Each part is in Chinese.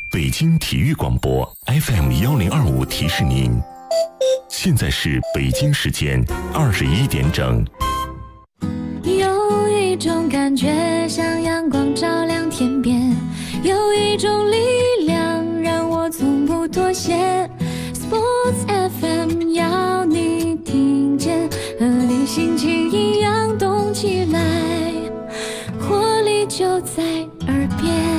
北京体育广播 FM1025提示您，现在是北京时间21点整。 有一种感觉像阳光照亮天边，有一种力量让我从不妥协。Sports FM 要你听见，和你心情一样动起来，活力就在耳边。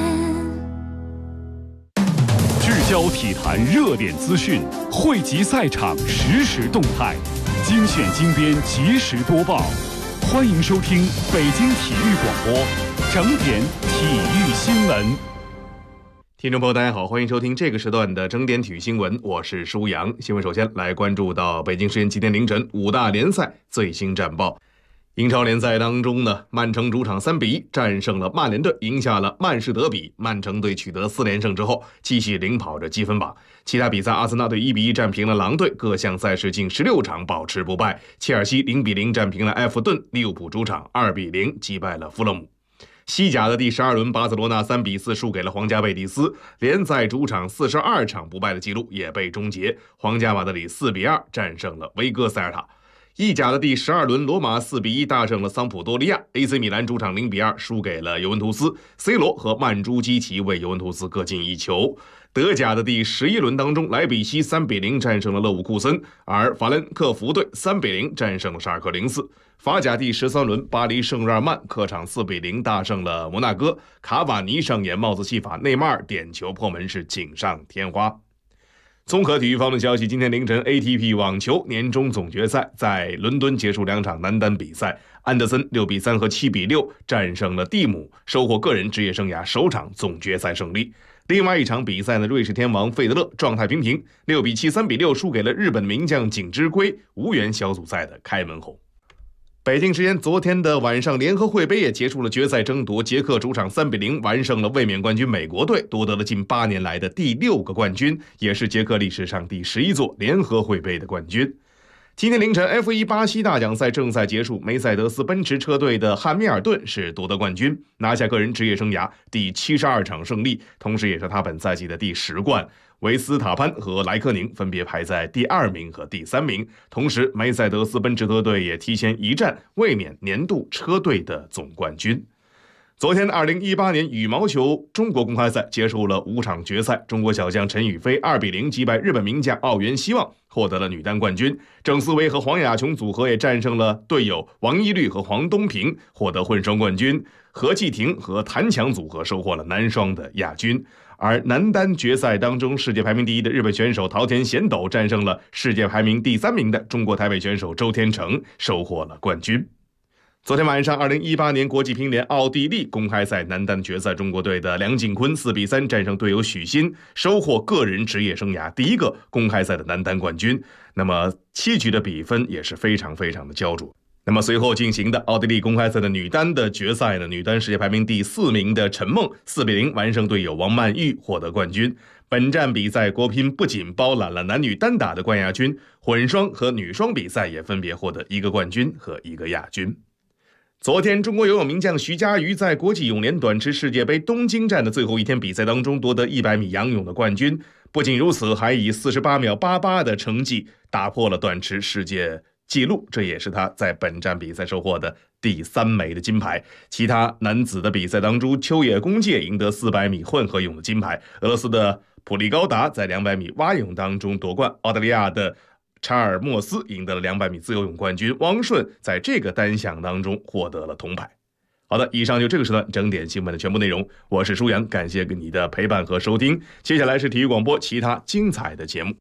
聚焦体坛热点资讯，汇集赛场实时动态，精选精编及时播报。欢迎收听北京体育广播整点体育新闻。 听众朋友大家好，欢迎收听这个时段的整点体育新闻，我是舒阳。新闻首先来关注到北京时间今天凌晨5大联赛最新战报。英超联赛当中呢，曼城主场3比1战胜了曼联队，赢下了曼市德比。曼城队取得4连胜之后，继续领跑着积分榜。其他比赛，阿森纳队1比1战平了狼队，各项赛事近16场保持不败。切尔西0比0战平了埃弗顿，利物浦主场2比0击败了富勒姆。西甲的第12轮，巴塞罗那3比4输给了皇家贝蒂斯，联赛主场42场不败的记录也被终结。皇家马德里4比2战胜了维戈塞尔塔。意甲的第12轮，罗马4比1大胜了桑普多利亚， AC 米兰主场0比2输给了尤文图斯， C 罗和曼朱基奇为尤文图斯各进1球。德甲的第11轮当中，莱比锡3比0战胜了勒伍库森，而法兰克福队3比0战胜了沙尔克04。法甲第13轮，巴黎圣日耳曼客场4比0大胜了摩纳哥，卡瓦尼上演帽子戏法，内马尔点球破门是锦上添花。综合体育方面消息，今天凌晨 ATP 网球年终总决赛在伦敦结束2场男单比赛，安德森6比3和7比6战胜了蒂姆，收获个人职业生涯首场总决赛胜利。另外一场比赛呢，瑞士天王费德勒状态平平，6比7、3比6输给了日本名将井之圭，无缘小组赛的开门红。北京时间昨天的晚上，联合会杯也结束了决赛争夺，捷克主场3比0完胜了卫冕冠军美国队，夺得了近8年来的第6个冠军，也是捷克历史上第11座联合会杯的冠军。今天凌晨 F1 巴西大奖赛正赛结束，梅赛德斯奔驰车队的汉密尔顿是夺得冠军，拿下个人职业生涯第72场胜利，同时也是他本赛季的第10冠。维斯塔潘和莱科宁分别排在第2名和第3名，同时梅赛德斯奔驰车队也提前一战卫冕年度车队的总冠军。昨天的2018年羽毛球中国公开赛结束了5场决赛，中国小将陈雨菲2比0击败日本名将奥原希望，获得了女单冠军。郑思维和黄雅琼组合也战胜了队友王懿律和黄东萍，获得混双冠军。何继廷和谭强组合收获了男双的亚军。而男单决赛当中，世界排名第1的日本选手桃田贤斗战胜了世界排名第3名的中国台北选手周天成，收获了冠军。昨天晚上2018年国际乒联奥地利公开赛男单决赛，中国队的梁靖昆4比3战胜队友许昕，收获个人职业生涯第1个公开赛的男单冠军。那么7局的比分也是非常非常的焦灼。那么随后进行的奥地利公开赛的女单的决赛呢，女单世界排名第4名的陈梦4比0完胜队友王曼玉，获得冠军。本站比赛国乒不仅包揽了男女单打的冠亚军，混双和女双比赛也分别获得1个冠军和1个亚军。昨天，中国游泳名将徐嘉余在国际泳联短池世界杯东京站的最后一天比赛当中夺得100米仰泳的冠军。不仅如此，还以48秒88的成绩打破了短池世界纪录，这也是他在本站比赛收获的第3枚的金牌。其他男子的比赛当中，秋野公介赢得400米混合泳的金牌，俄罗斯的普利高达在200米蛙泳当中夺冠，澳大利亚的查尔莫斯赢得了200米自由泳冠军，汪顺在这个单项当中获得了铜牌。好的，以上就这个时段整点新闻的全部内容，我是舒阳，感谢你的陪伴和收听。接下来是体育广播其他精彩的节目。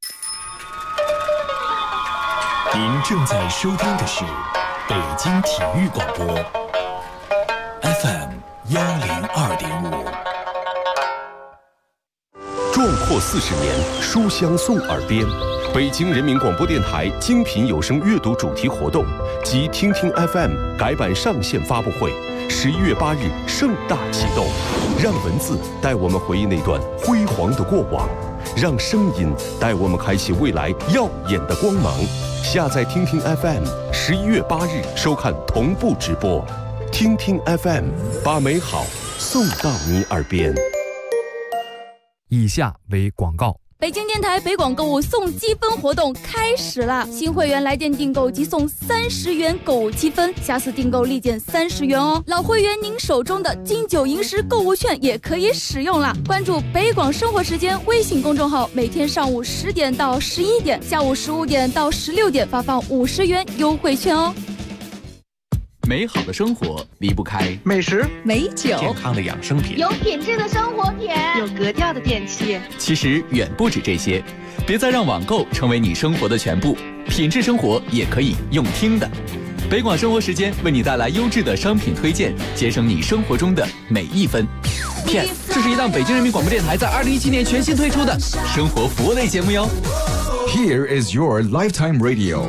您正在收听的是北京体育广播 FM102.5。壮阔40年，书香送耳边。北京人民广播电台精品有声阅读主题活动及听听 FM 改版上线发布会，11月8日盛大启动。让文字带我们回忆那段辉煌的过往，让声音带我们开启未来耀眼的光芒。下载听听 FM，11月8日收看同步直播。听听 FM， 把美好送到你耳边。 以下为广告。 北京电台北广购物送积分活动开始了，新会员来电订购即送30元购物积分，下次订购立减30元哦。老会员您手中的金九银十购物券也可以使用了。关注北广生活时间微信公众号，每天上午10点到11点，下午15点到16点发放50元优惠券哦。 美好的生活离不开美食、 美酒、 健康的养生品、 有品质的生活品、 有格调的电器。 其实远不止这些，别再让网购成为你生活的全部，品质生活也可以用听的。北广生活时间为你带来优质的商品推荐，节省你生活中的每一分。PS， 这是一档北京人民广播电台在2017年全新推出的生活服务类节目哟。 Here is your lifetime radio。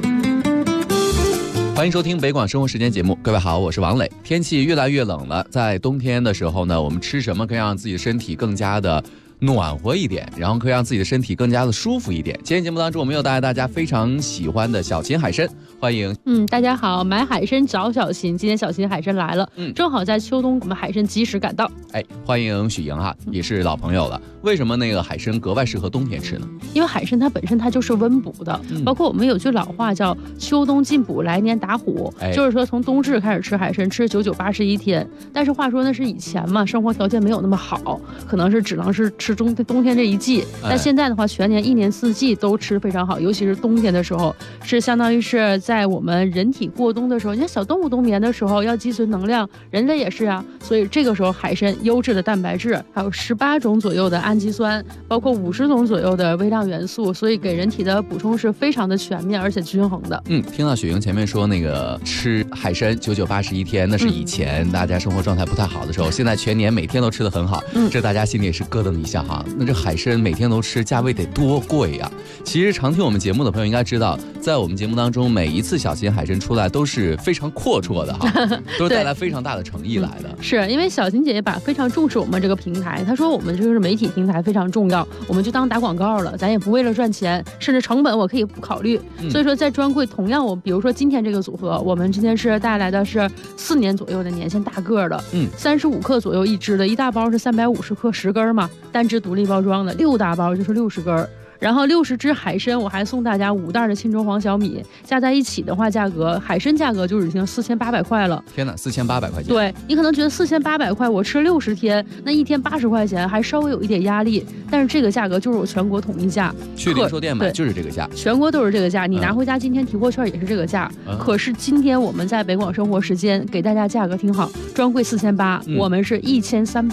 欢迎收听北广生活时间节目，各位好，我是王磊。天气越来越冷了，在冬天的时候呢，我们吃什么可以让自己的身体更加的暖和一点，然后可以让自己的身体更加的舒服一点。今天节目当中，我们又带来大家非常喜欢的小秦海参，欢迎。 大家好，买海参找小秦，今天小秦海参来了，正好在秋冬我们海参及时赶到。 欢迎许莹哈，也是老朋友了。为什么那个海参格外适合冬天吃呢？ 因为海参它本身它就是温补的，包括我们有句老话叫秋冬进补，来年打虎，就是说从冬至开始吃海参，吃99、81天。但是话说那是以前嘛，生活条件没有那么好，可能是只能是吃冬天这一季。但现在的话，全年1年4季都吃非常好，尤其是冬天的时候，是相当于是在我们人体过冬的时候，你看小动物冬眠的时候要积存能量，人类也是啊，所以这个时候海参优质的蛋白质，还有18种左右的氨基酸，包括50种左右的微量元素，所以给人体的补充是非常的全面而且均衡的。 听到雪莹前面说那个吃海参99、81天，那是以前大家生活状态不太好的时候，现在全年每天都吃得很好，这大家心里也是咯噔一下哈。那这海参每天都吃，价位得多贵呀！其实常听我们节目的朋友应该知道，在我们节目当中，每一次小秦海参出来都是非常阔绰的哈，都是带来非常大的诚意来的。 是因为小秦姐姐非常重视我们这个平台，她说我们这个是媒体平台非常重要，我们就当打广告了，咱也不为了赚钱，甚至成本我可以不考虑。所以说在专柜同样比如说今天这个组合，我们今天是带来的是4年左右的年限大个的，35克左右一支的，一大包是350克10根嘛，单支独立包装的，6大包就是60根。然后60只海参，我还送大家5袋的沁州黄小米，加在一起的话，海参价格就已经4800块了。 天哪，4800块钱！ 对，你可能觉得4800块，我吃60天，那一天80块钱，还稍微有一点压力。但是这个价格就是我全国统一价， 去零售店买就是这个价， 全国都是这个价。你拿回家今天提货券也是这个价。可是今天我们在北广生活时间给大家价格挺好，专柜4800，我们是1380。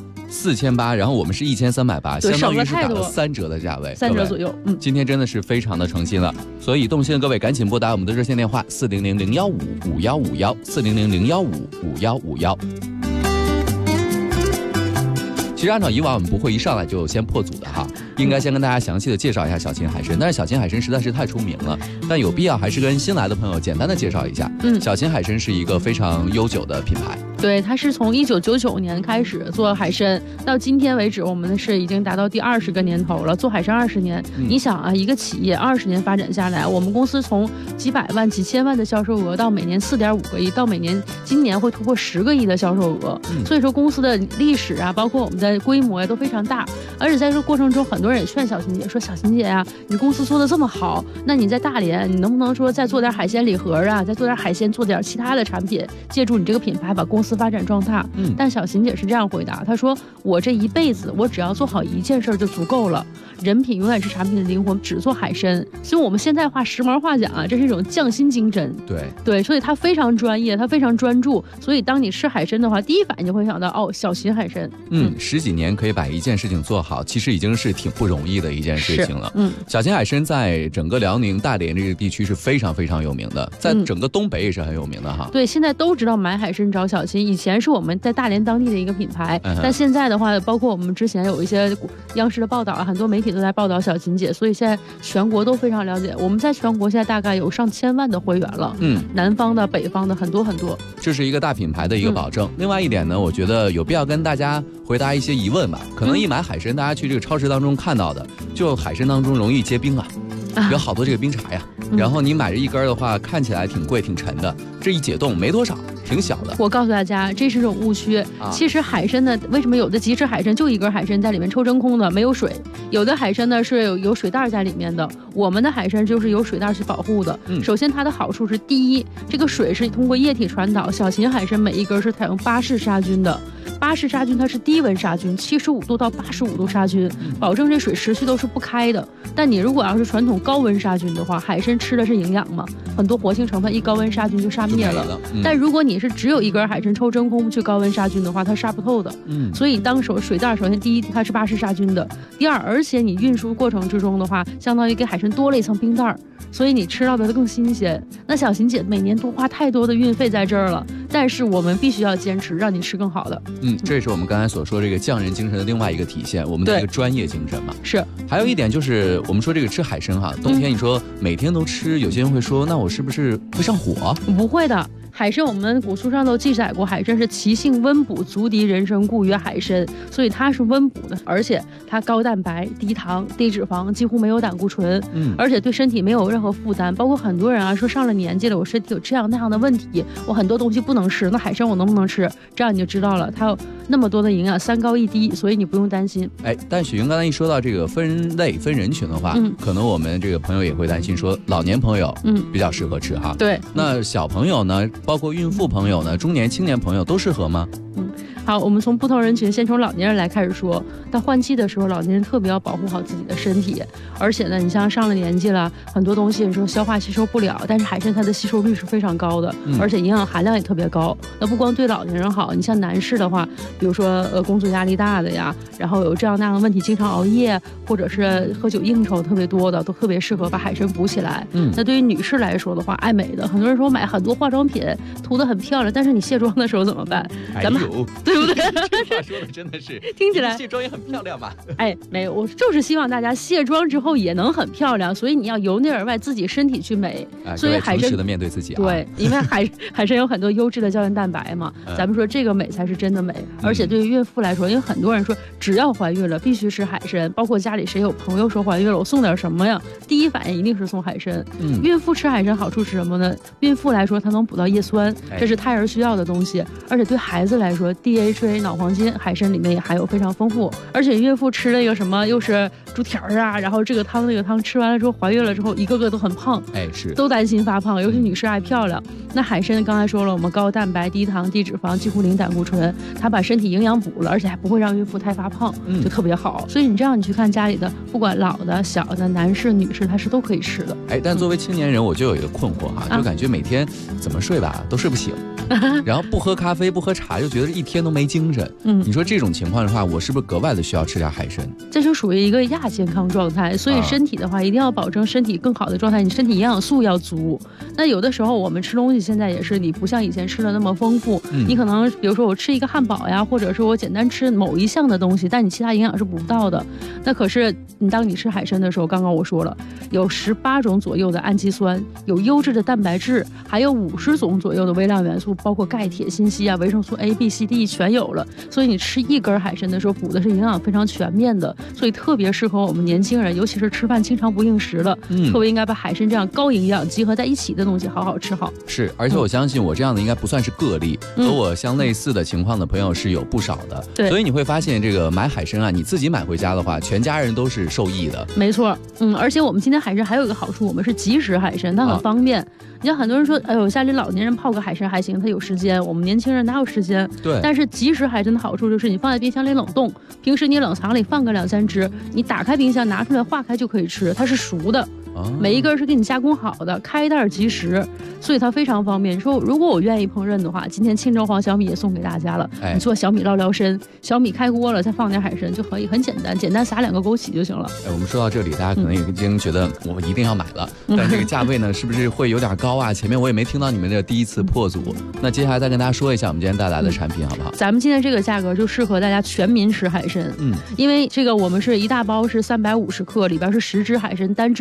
4800，然后我们是1380，相当于是打了3折的价位 ，3折左右。 今天真的是非常的诚心了，所以动心的各位赶紧拨打我们的热线电话400-015-5151，400-015-5151。其实按照以往我们不会一上来就先破组的哈，应该先跟大家详细的介绍一下小秦海参，但是小秦海参实在是太出名了，但有必要还是跟新来的朋友简单的介绍一下。小秦海参是一个非常悠久的品牌。 对，它是从1999年开始做海参，到今天为止，我们是已经达到第20个年头了，做海参20年。你想啊，一个企业20年发展下来，我们公司从几百万、几千万的销售额，到每年4.5个亿，到今年会突破10个亿的销售额。所以说公司的历史啊，包括我们的规模呀，都非常大。而且在这个过程中，很多人也劝小秦姐说：“小秦姐呀，你公司做的这么好，那你在大连，你能不能说再做点海鲜礼盒啊，再做点海鲜，做点其他的产品，借助你这个品牌把公司发展壮大？”但小秦姐是这样回答，她说：“我这一辈子，我只要做好一件事就足够了。人品永远是产品的灵魂，只做海参。所以我们现在时髦话讲啊，这是一种匠心精神。对，所以他非常专业，他非常专注。所以当你吃海参的话，第一反应就会想到小秦海参。 10几年可以把一件事情做好，其实已经是挺不容易的一件事情了。小秦海参在整个辽宁大连这个地区是非常非常有名的，在整个东北也是很有名的哈。 对，现在都知道买海参找小秦，以前是我们在大连当地的一个品牌，但现在的话，包括我们之前有一些央视的报道啊，很多媒体都在报道小秦姐，所以现在全国都非常了解。我们在全国现在大概有上千万的会员了，南方的、北方的很多很多， 这是一个大品牌的一个保证。另外一点呢，我觉得有必要跟大家回答一些疑问吧。可能一买海参，大家去这个超市当中看到的，就海参当中容易结冰啊，有好多这个冰碴呀，然后你买这一根的话，看起来挺贵挺沉的，这一解冻没多少，挺小的， 我告诉大家，这是种误区。其实海参呢，为什么有的即食海参就一根海参在里面抽真空的，没有水；有的海参呢是有水袋在里面的。我们的海参就是有水袋去保护的。首先它的好处是，第一，这个水是通过液体传导。小型海参每一根是采用巴氏杀菌的。巴氏杀菌它是低温杀菌，75度到85度杀菌，保证这水持续都是不开的。但你如果要是传统高温杀菌的话，海参吃的是营养嘛，很多活性成分一高温杀菌就杀灭了。但如果你是只有一根海参抽真空去高温杀菌的话，它杀不透的。所以当水袋首先第一它是巴氏杀菌的，第二而且你运输过程之中的话，相当于给海参多了一层冰袋，所以你吃到的更新鲜。那小琴姐每年都花太多的运费在这儿了，但是我们必须要坚持，让你吃更好的。 这也是我们刚才所说这个匠人精神的另外一个体现，我们的这个专业精神嘛。 是。 还有一点就是我们说这个吃海参哈，冬天你说每天都吃，有些人会说那我是不是会上火？ 不会的。海参我们古书上都记载过，海参是其性温补，足敌人参，故曰海参，所以它是温补的，而且它高蛋白、低糖、低脂肪，几乎没有胆固醇，而且对身体没有任何负担。包括很多人啊说上了年纪了，我身体有这样那样的问题，我很多东西不能吃，那海参我能不能吃？这样你就知道了，它有那么多的营养，3高1低，所以你不用担心。 但许云刚才一说到这个分类分人群的话，可能我们这个朋友也会担心说，老年朋友比较适合吃哈。 对， 那小朋友呢，包括孕妇朋友呢，中年青年朋友都适合吗？ 好，我们从不同人群，先从老年人来开始说。到换季的时候，老年人特别要保护好自己的身体，而且呢，你像上了年纪了，很多东西你说消化吸收不了，但是海参它的吸收率是非常高的，而且营养含量也特别高。那不光对老年人好，你像男士的话，比如说工作压力大的呀，然后有这样那样的问题，经常熬夜或者是喝酒应酬特别多的，都特别适合把海参补起来。那对于女士来说的话，爱美的，很多人说买很多化妆品涂得很漂亮，但是你卸妆的时候怎么办？咱们对不对？ 这话说的真的是听起来卸妆也很漂亮吧？ 没有，我就是希望大家卸妆之后也能很漂亮，所以你要由内而外自己身体去美。所以海参诚实的面对自己啊。 对，因为海参有很多优质的胶原蛋白嘛，咱们说这个美才是真的美。而且对于孕妇来说，因为很多人说只要怀孕了必须吃海参，包括家里谁有朋友说怀孕了，我送点什么呀？第一反应一定是送海参。孕妇吃海参好处是什么呢？孕妇来说，它能补到叶酸，这是胎儿需要的东西。而且对孩子来说 ，DHA 脑黄金海参里面也含有非常丰富。而且孕妇吃了一个什么，又是猪蹄儿啊，然后这个汤那个汤，吃完了之后怀孕了之后，一个个都很胖， 是都担心发胖，尤其女士爱漂亮。那海参刚才说了，我们高蛋白、低糖、低脂肪，几乎零胆固醇，它把身体营养补了，而且还不会让孕妇太发胖，就特别好。所以你这样你去看家里的，不管老的、小的、男士、女士，它是都可以吃的。 但作为青年人，我就有一个困惑哈，就感觉每天怎么睡吧都睡不醒，然后不喝咖啡、不喝茶，就觉得一天都没精神。你说这种情况的话，我是不是格外的需要吃点海参？ 这就属于一个亚健康状态，所以身体的话一定要保证身体更好的状态，你身体营养素要足。那有的时候我们吃东西现在也是，你不像以前吃的那么丰富，你可能比如说我吃一个汉堡呀，或者是我简单吃某一项的东西，但你其他营养是补不到的。那可是当你吃海参的时候，刚刚我说了，有18种左右的氨基酸，有优质的蛋白质，还有50种左右的微量元素，包括钙、铁、锌、硒啊，维生素 A、B、C、D 全有了。所以你吃一根海参的时候，补的是营养非常全面的，所以特别适合我们年轻人，尤其是吃饭经常不应时了，特别应该把海参这样高营养集合在一起的东西好好吃好。 是，而且我相信我这样的应该不算是个例，和我相类似的情况的朋友是有不少的。 对， 所以你会发现这个买海参啊，你自己买回家的话，全家人都是受益的。 没错，而且我们今天海参还有一个好处，我们是即食海参，它很方便。你像很多人说，哎呦，家里老年人泡个海参还行，他有时间，我们年轻人哪有时间？ 对。 但是即食海参的好处就是，你放在冰箱里冷冻，平时你冷藏里放个2、3只，你打开冰箱拿出来化开就可以吃，它是熟的。每一根是给你加工好的，开袋即食，所以它非常方便。你说如果我愿意烹饪的话，今天清蒸黄小米也送给大家了。你做小米捞辽参，小米开锅了，再放点海参就可以，很简单，简单撒2个枸杞就行了。 我们说到这里，大家可能已经觉得我一定要买了，但这个价位呢，是不是会有点高啊？前面我也没听到你们这第一次破组，那接下来再跟大家说一下我们今天带来的产品好不好？ 咱们今天这个价格就适合大家全民吃海参，因为这个我们是一大包是350克，里边是10只海参单只独立包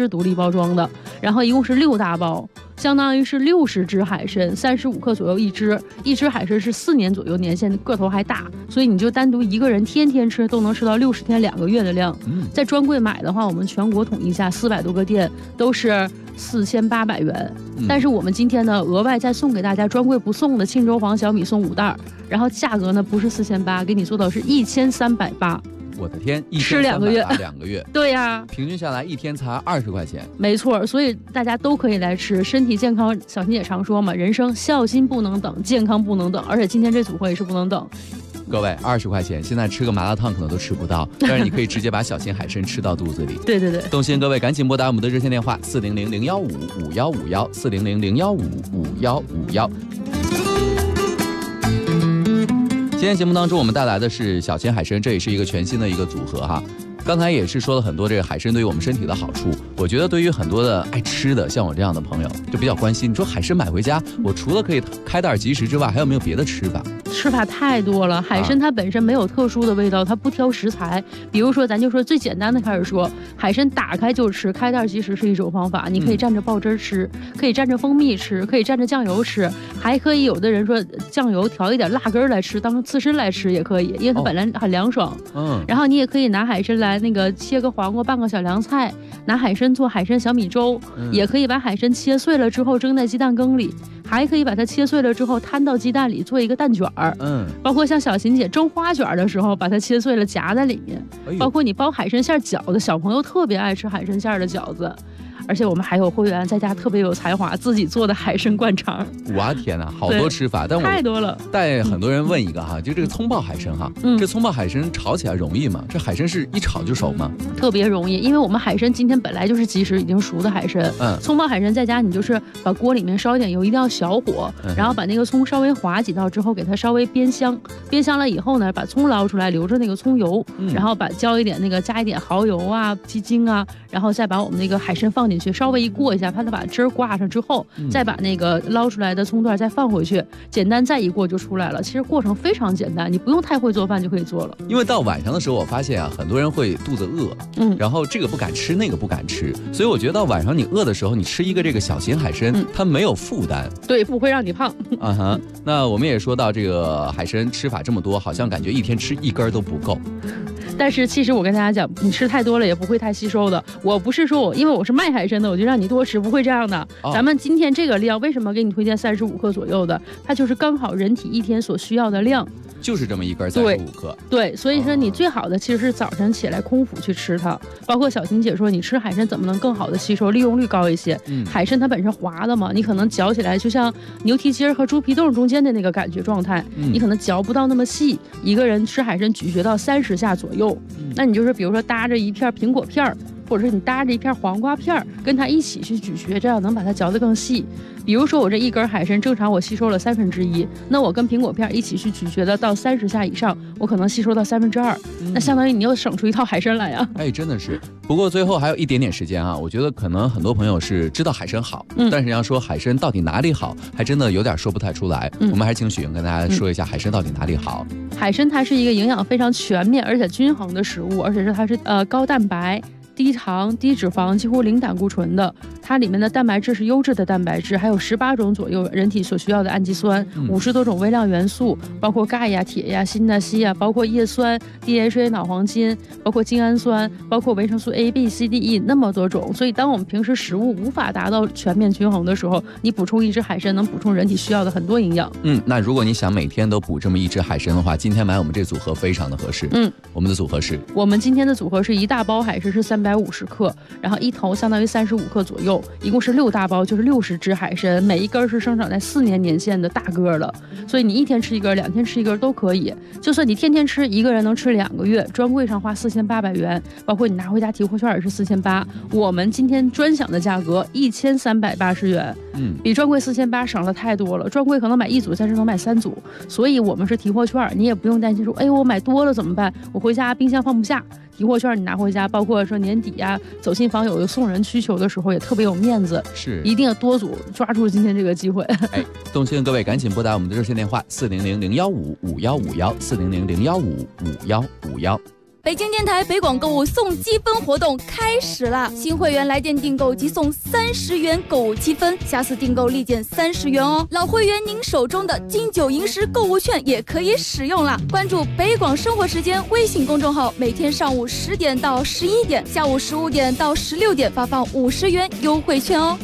包装的，然后一共是6大包，相当于是60只海参，35克左右一只。一只海参是4年左右年限，个头还大，所以你就单独一个人天天吃都能吃到60天2个月的量。在专柜买的话，我们全国统一价400多个店都是4800元，但是我们今天呢额外再送给大家专柜不送的庆州黄小米送5袋，然后价格呢不是4800，给你做到是1380。 我的天， 吃2个月 ，2个月， 对呀， 平均下来一天才20块钱， 没错，所以大家都可以来吃，身体健康。小新姐常说嘛，人生孝心不能等，健康不能等，而且今天这组合也是不能等。 各位，20块钱，现在吃个麻辣烫可能都吃不到，但是你可以直接把小心海参吃到肚子里。 对对对， 动心各位赶紧拨打我们的热线电话400-015-5151，400-015-5151。今天节目当中，我们带来的是小鲜海参，这也是一个全新的一个组合哈。刚才也是说了很多这个海参对于我们身体的好处，我觉得对于很多的爱吃的，像我这样的朋友，就比较关心。你说海参买回家，我除了可以开袋即食之外，还有没有别的吃法？ 吃法太多了，海参它本身没有特殊的味道，它不挑食材。比如说，咱就说最简单的开始说，海参打开就吃，开袋即食是一种方法。你可以蘸着爆汁吃，可以蘸着蜂蜜吃，可以蘸着酱油吃，还可以有的人说酱油调一点辣根来吃，当成刺身来吃也可以，因为它本来很凉爽。然后你也可以拿海参来那个切个黄瓜拌个小凉菜，拿海参做海参小米粥，也可以把海参切碎了之后蒸在鸡蛋羹里，还可以把它切碎了之后摊到鸡蛋里做一个蛋卷儿。包括像小琴姐蒸花卷的时候，把它切碎了夹在里面。包括你包海参馅饺子，小朋友特别爱吃海参馅的饺子。而且我们还有会员在家特别有才华，自己做的海参灌肠。 哇天哪，好多吃法，但我太多了。 带很多人问一个哈，就这个葱爆海参哈，这葱爆海参炒起来容易吗？这海参是一炒就熟吗？ 特别容易，因为我们海参今天本来就是即食已经熟的海参。葱爆海参在家你就是把锅里面烧一点油，一定要小火，然后把那个葱稍微划几道之后，给它稍微煸香，煸香了以后呢，把葱捞出来，留着那个葱油，然后加一点蚝油啊、鸡精啊，然后再把我们那个海参放进去，稍微一过一下，它把汁儿挂上之后，再把那个捞出来的葱段再放回去，简单再一过就出来了。其实过程非常简单，你不用太会做饭就可以做了。 因为到晚上的时候，我发现啊，很多人会肚子饿，然后这个不敢吃，那个不敢吃，所以我觉得到晚上你饿的时候，你吃一个这个小型海参，它没有负担， 对，不会让你胖。 那我们也说到这个海参吃法这么多，好像感觉一天吃一根都不够。 但是其实我跟大家讲，你吃太多了也不会太吸收的。我不是说因为我是卖海参的，我就让你多吃，不会这样的。咱们今天这个量为什么给你推荐35克左右的？它就是刚好人体一天所需要的量。 就是这么一根35克。 对，所以说你最好的其实是早晨起来空腹去吃它。包括小琴姐说，你吃海参怎么能更好的吸收，利用率高一些？海参它本身滑的嘛，你可能嚼起来就像牛蹄筋和猪皮冻中间的那个感觉状态，你可能嚼不到那么细。一个人吃海参咀嚼到30下左右，那你就是比如说搭着一片苹果片儿，或者是你搭着一片黄瓜片儿，跟它一起去咀嚼，这样能把它嚼得更细。比如说我这一根海参正常我吸收了1/3，那我跟苹果片一起去咀嚼的到30下以上，我可能吸收到2/3，那相当于你又省出一套海参来呀。 真的是。不过最后还有一点点时间啊，我觉得可能很多朋友是知道海参好，但是要说海参到底哪里好，还真的有点说不太出来。我们还是请许莹跟大家说一下海参到底哪里好。 海参它是一个营养非常全面而且均衡的食物，而且它是高蛋白、低糖、低脂肪，几乎零胆固醇的。它里面的蛋白质是优质的蛋白质，还有18种左右人体所需要的氨基酸，50多种微量元素，包括钙呀、铁呀、锌呐、硒呀，包括叶酸、DHA 脑黄金，包括精氨酸，包括维生素 A、B、C、D、E 那么多种。所以当我们平时食物无法达到全面均衡的时候，你补充一只海参能补充人体需要的很多营养。 那如果你想每天都补这么一只海参的话，今天买我们这组合非常的合适。我们的组合是， 我们今天的组合是一大包海参是350克，然后一头相当于35克左右，一共是6大包，就是60只海参，每一根是生长在4年年限的大个的，所以你一天吃一根，2天吃一根都可以。就算你天天吃，一个人能吃2个月，专柜上花4800元，包括你拿回家提货券也是4800，我们今天专享的价格1380元，比专柜4800省了太多了。专柜可能买1组，在这能买3组，所以我们是提货券，你也不用担心说，我买多了怎么办？我回家冰箱放不下。提货券你拿回家，包括说年底呀、走亲访友有送人需求的时候，也特别有面子， 是一定要多组，抓住今天这个机会。 动心各位赶紧拨打我们的热线电话400-015-5151，400-015-5151。 北京电台北广购物送积分活动开始啦！新会员来电订购即送30元购物积分，下次订购立减30元哦。老会员您手中的金九银十购物券也可以使用啦！关注北广生活时间微信公众号，每天上午10点到11点，下午15点到16点发放50元优惠券哦。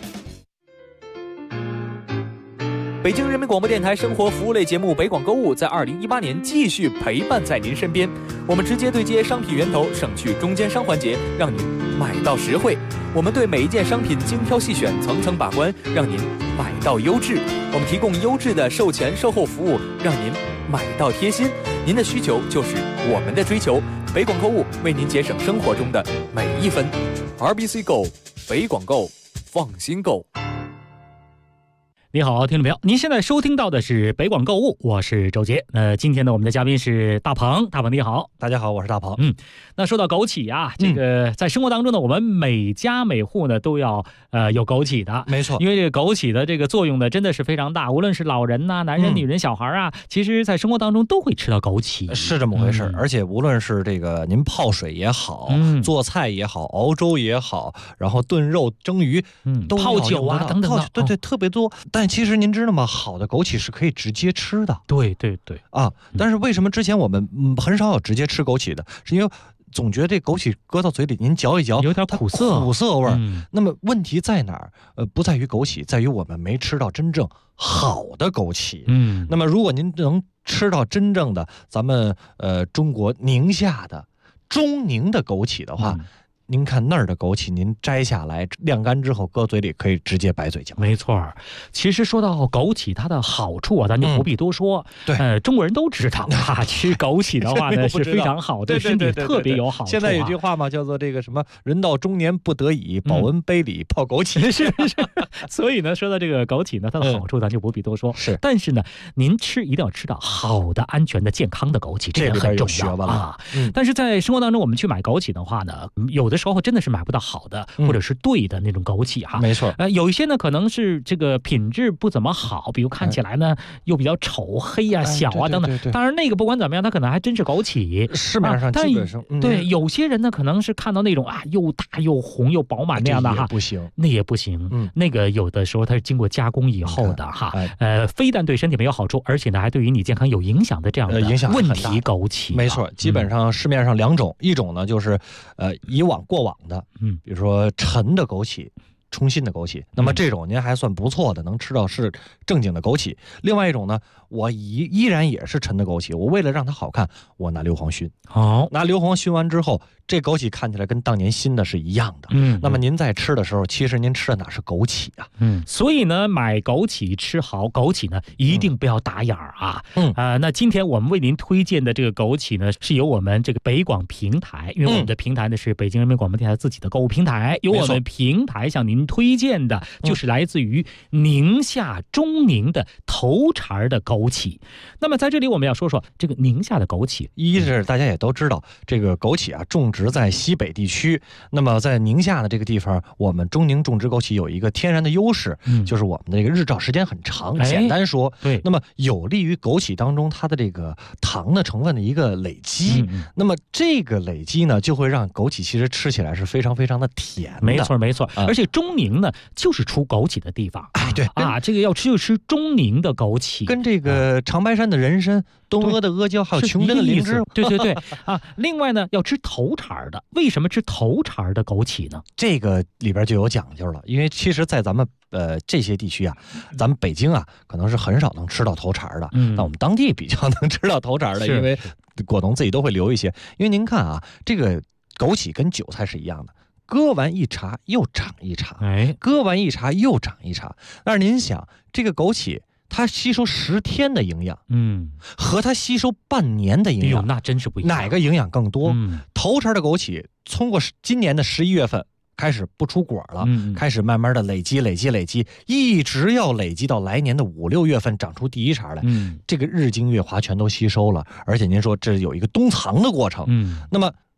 北京人民广播电台生活服务类节目《北广购物》在2018年继续陪伴在您身边。我们直接对接商品源头，省去中间商环节，让您买到实惠。我们对每一件商品精挑细选，层层把关，让您买到优质。我们提供优质的售前售后服务，让您买到贴心。您的需求就是我们的追求。北广购物为您节省生活中的每一分。RBC Go， 北广购，放心购。 你好，听众朋友，您现在收听到的是北广购物，我是周杰。今天呢，我们的嘉宾是大鹏，大鹏你好。 大家好，我是大鹏。 那说到枸杞啊，这个在生活当中呢，我们每家每户呢都要有枸杞的， 没错。 因为这个枸杞的这个作用呢，真的是非常大，无论是老人呐、男人、女人、小孩啊，其实在生活当中都会吃到枸杞， 是这么回事。而且无论是这个您泡水也好，做菜也好，熬粥也好，然后炖肉、蒸鱼，都泡酒啊等等的， 对，特别多。但其实您知道吗？好的枸杞是可以直接吃的。 对啊！但是为什么之前我们很少有直接吃枸杞的？是因为总觉得这枸杞搁到嘴里，您嚼一嚼， 有点苦涩味儿。那么问题在哪儿？不在于枸杞，在于我们没吃到真正好的枸杞。那么如果您能吃到真正的咱们中国宁夏的中宁的枸杞的话。您看那儿的枸杞，您摘下来晾干之后，搁嘴里可以直接白嘴嚼。 没错，其实说到枸杞它的好处啊，咱就不必多说。 对， 中国人都知道啊，吃枸杞的话呢是非常好，对身体特别有好处。 现在有句话嘛，叫做这个什么“人到中年不得已，保温杯里泡枸杞”。 是。所以呢，说到这个枸杞呢，它的好处咱就不必多说。 是， 但是呢，您一定要吃到好的、安全的、健康的枸杞，这个很重要啊。但是在生活当中，我们去买枸杞的话呢，有的时候真的是买不到好的，或者是对的那种枸杞哈。 没错。 有一些呢可能是这个品质不怎么好，比如看起来呢又比较丑、黑啊、小啊等等。当然那个不管怎么样，它可能还真是枸杞。 市面上基本上对有些人呢可能是看到那种又大又红又饱满那样的哈， 不行， 那也不行。那个有的时候它是经过加工以后的哈，非但对身体没有好处，而且呢还对于你健康有影响的这样的问题枸杞。 没错，基本上市面上2种，一种呢就是过往的，比如说陈的枸杞。冲新的枸杞，那么这种您还算不错的，能吃到是正经的枸杞。另外一种呢，我依然也是陈的枸杞，我为了让它好看，我拿硫磺熏。拿硫磺熏完之后，这枸杞看起来跟当年新的是一样的。那么您在吃的时候，其实您吃的哪是枸杞啊？ 所以呢，买枸杞吃好枸杞呢，一定不要打眼儿啊。那今天我们为您推荐的这个枸杞呢，是由我们这个北广平台，因为我们的平台呢是北京人民广播电台自己的购物平台，由我们平台向您推荐的就是来自于宁夏中宁的头茬的枸杞。那么在这里我们要说说这个宁夏的枸杞。 一是大家也都知道，这个枸杞啊种植在西北地区，那么在宁夏的这个地方，我们中宁种植枸杞有一个天然的优势，就是我们的这个日照时间很长。简单说， 对， 那么有利于枸杞当中它的这个糖的成分的一个累积。那么这个累积呢，就会让枸杞其实吃起来是非常非常的甜的。 没错。而且中宁呢，就是出枸杞的地方。 对啊，这个要吃就吃中宁的枸杞， 跟这个长白山的人参、东阿的阿胶，还有琼珍的灵芝。 对啊。另外呢，要吃头茬的。为什么吃头茬的枸杞呢？ 这个里边就有讲究了，因为其实，在咱们这些地区啊，咱们北京啊，可能是很少能吃到头茬的。那我们当地比较能吃到头茬的，因为果农自己都会留一些。因为您看啊，这个枸杞跟韭菜是一样的。割完一茬又长一茬，割完一茬又长一茬。但是您想，这个枸杞它吸收10天的营养，和它吸收半年的营养， 那真是不一样。 哪个营养更多？头茬的枸杞通过今年的11月份开始不出果了，开始慢慢的累积，一直要累积到来年的5、6月份长出第一茬来。这个日精月华全都吸收了，而且您说这有一个冬藏的过程。那么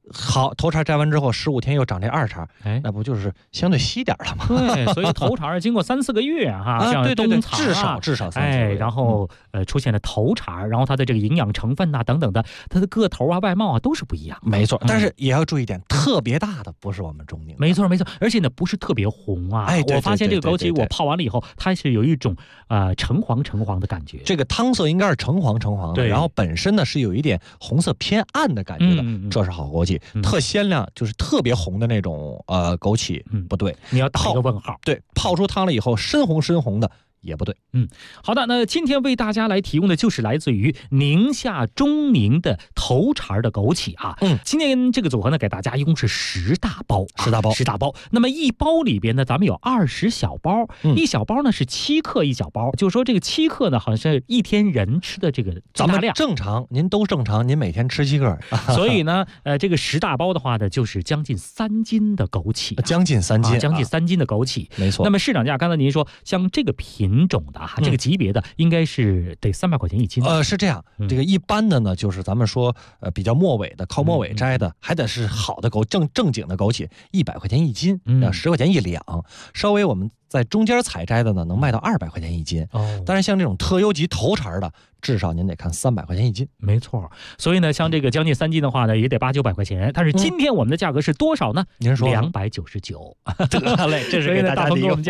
好，头茬摘完之后15天又长这二茬，那不就是相对稀点了吗？ 对，所以头茬经过3-4个月哈，像冬藏至少3-4个月， 然后出现了头茬，然后它的这个营养成分呐等等的，它的个头啊、外貌啊都是不一样。 没错，但是也要注意点，特别大的不是我们中宁。 没错，而且呢不是特别红啊。我发现这个枸杞我泡完了以后，它是有一种橙黄的感觉。 这个汤色应该是橙黄的，然后本身呢是有一点红色偏暗的感觉的，这是好枸杞。特鲜亮就是特别红的那种枸杞，不对， 你要打一个问号。 对，泡出汤了以后深红的也不对。 好的，那今天为大家来提供的就是来自于宁夏中宁的头茬的枸杞啊。今天这个组合呢，给大家一共是10大包，10大包。那么一包里边呢，咱们有20小包，一小包呢是7克一小包，就是说这个7克呢，好像是一天人吃的这个咱们正常，您都正常，您每天吃7克， 所以呢，这个10大包的话呢，就是将近3斤的枸杞， 将近3斤， 将近3斤的枸杞， 没错。 那么市场价，刚才您说像这个品种的这个级别的，应该是得300块钱一斤。 是这样，这个一般的呢，就是咱们说比较末尾的，靠末尾摘的，还得是好的正经的枸杞，100块钱一斤，10块钱一两。稍微我们在中间采摘的呢，能卖到200块钱一斤。当然像这种特优级头茬的，至少您得看300块钱一斤。 没错，所以呢，像这个将近3斤的话呢，也得800-900块钱。但是今天我们的价格是多少呢？ 您说 299。 得嘞，这是给大家的一个福利。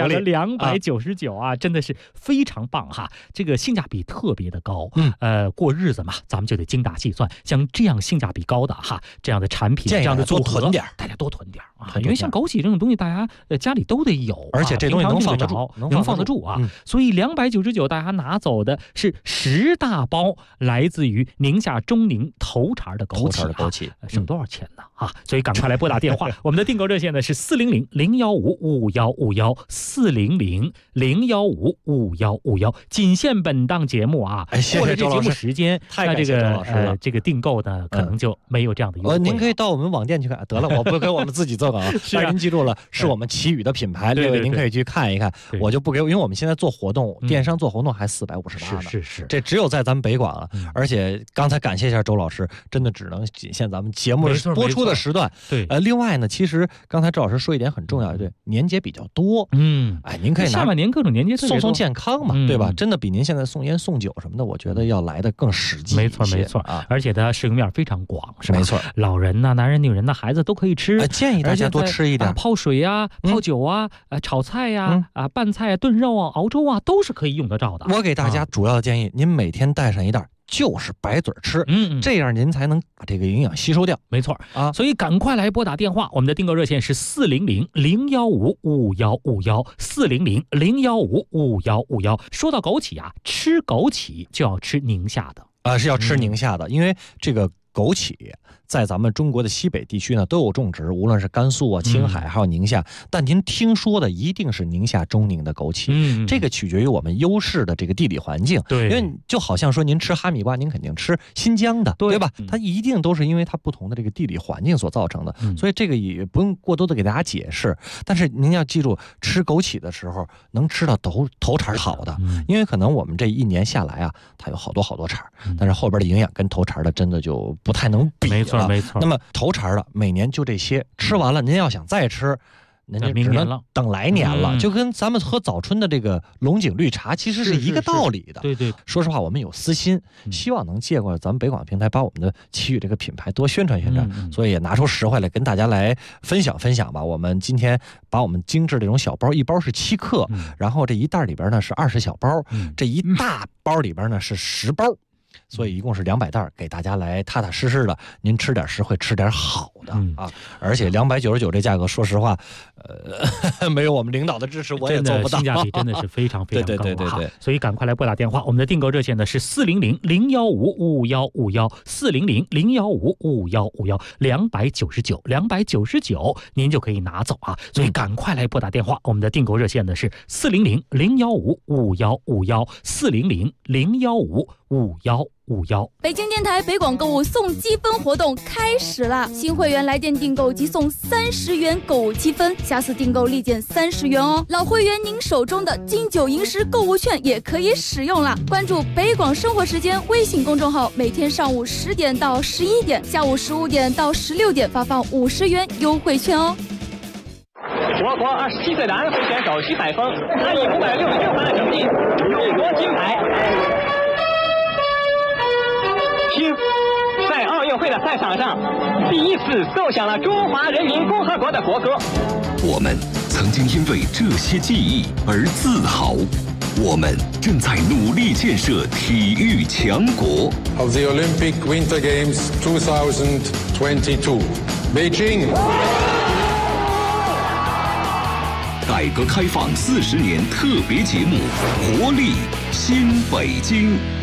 299啊，真的是非常棒哈，这个性价比特别的高。过日子嘛，咱们就得精打细算。像这样性价比高的这样的产品，这样的组合，大家多囤点啊，因为像枸杞这种东西，大家家里都得有， 而且这东西能放得住啊。所以299，大家拿走的是10大包来自于宁夏中宁头茬的枸杞，省多少钱呢？所以赶快来拨打电话，我们的订购热线呢是400-015-5151，400-015-5151，仅限本档节目啊。 谢谢周老师。 过了这节目时间， 太感谢周老师了。 这个订购呢，可能就没有这样的优惠。 您可以到我们网店去看。得了，我不给我们自己做广告，但是您记住了，是我们奇宇的品牌，各位您可以去看一看。我就不给，因为我们现在做活动，电商做活动还458呢。 是， 这只有在咱们北广了。而且刚才感谢一下周老师，真的只能仅限咱们节目播出的时段。 对， 另外呢，其实刚才周老师说一点很重要，对，年节比较多。您可以下半年各种年节送健康嘛，对吧？真的比您现在送烟送酒什么的，我觉得要来的更实际。 没错啊，而且它适用面非常广，是吧？ 没错， 老人呐、男人、女人呐、孩子都可以吃。 建议大家多吃一点， 泡水啊、泡酒啊、炒菜呀、拌菜啊、炖肉啊、熬粥啊，都是可以用得着的。 我给大家主要的建议，您每天带上一袋，就是白嘴吃，这样您才能把这个营养吸收掉。 没错啊，所以赶快来拨打电话，我们的订购热线是400-015-5151，400-015-5151。说到枸杞啊，吃枸杞就要吃宁夏的。 是要吃宁夏的，因为这个枸杞在咱们中国的西北地区呢都有种植，无论是甘肃啊、青海还有宁夏，但您听说的一定是宁夏中宁的枸杞。这个取决于我们优势的这个地理环境。 对， 因为就好像说您吃哈密瓜，您肯定吃新疆的，对吧？它一定都是因为它不同的这个地理环境所造成的，所以这个也不用过多的给大家解释。但是您要记住，吃枸杞的时候能吃到头茬好的，因为可能我们这一年下来啊，它有好多茬，但是后边的营养跟头茬的真的就不太能比了。 没错。 那么头茬的每年就这些，吃完了您要想再吃，您就只能等来年了。就跟咱们喝早春的这个龙井绿茶其实是一个道理的。 对， 说实话，我们有私心，希望能借过咱们北广平台，把我们的奇宇这个品牌多宣传宣传。所以也拿出实惠来跟大家来分享吧。我们今天把我们精致这种小包，一包是7克，然后这一袋里边呢是20小包，这一大包里边呢是10包。所以一共是200袋，给大家来踏踏实实的，您吃点实惠，吃点好的啊！而且299这价格，说实话，没有我们领导的支持，我也做不到。 性价比真的是非常非常高对。 所以赶快来拨打电话，我们的订购热线呢是400-015-5151，400-015-5151，299，您就可以拿走啊！所以赶快来拨打电话，我们的订购热线呢是400-015-5151，400-015 5151。 北京电台北广购物送积分活动开始啦！新会员来电订购即送30元购物积分，下次订购立减30元哦。老会员您手中的金九银十购物券也可以使用啦！关注北广生活时间微信公众号，每天上午10点到11点，下午15点到16点发放50元优惠券哦。 我国27岁的安徽选手徐海峰，他以566分的成绩勇夺金牌。听，在奥运会的赛场上，第一次奏响了中华人民共和国的国歌。 我们曾经因为这些记忆而自豪，我们正在努力建设体育强国。 Of the Olympic Winter Games 2022, Beijing。 改革开放40年特别节目《活力新北京》。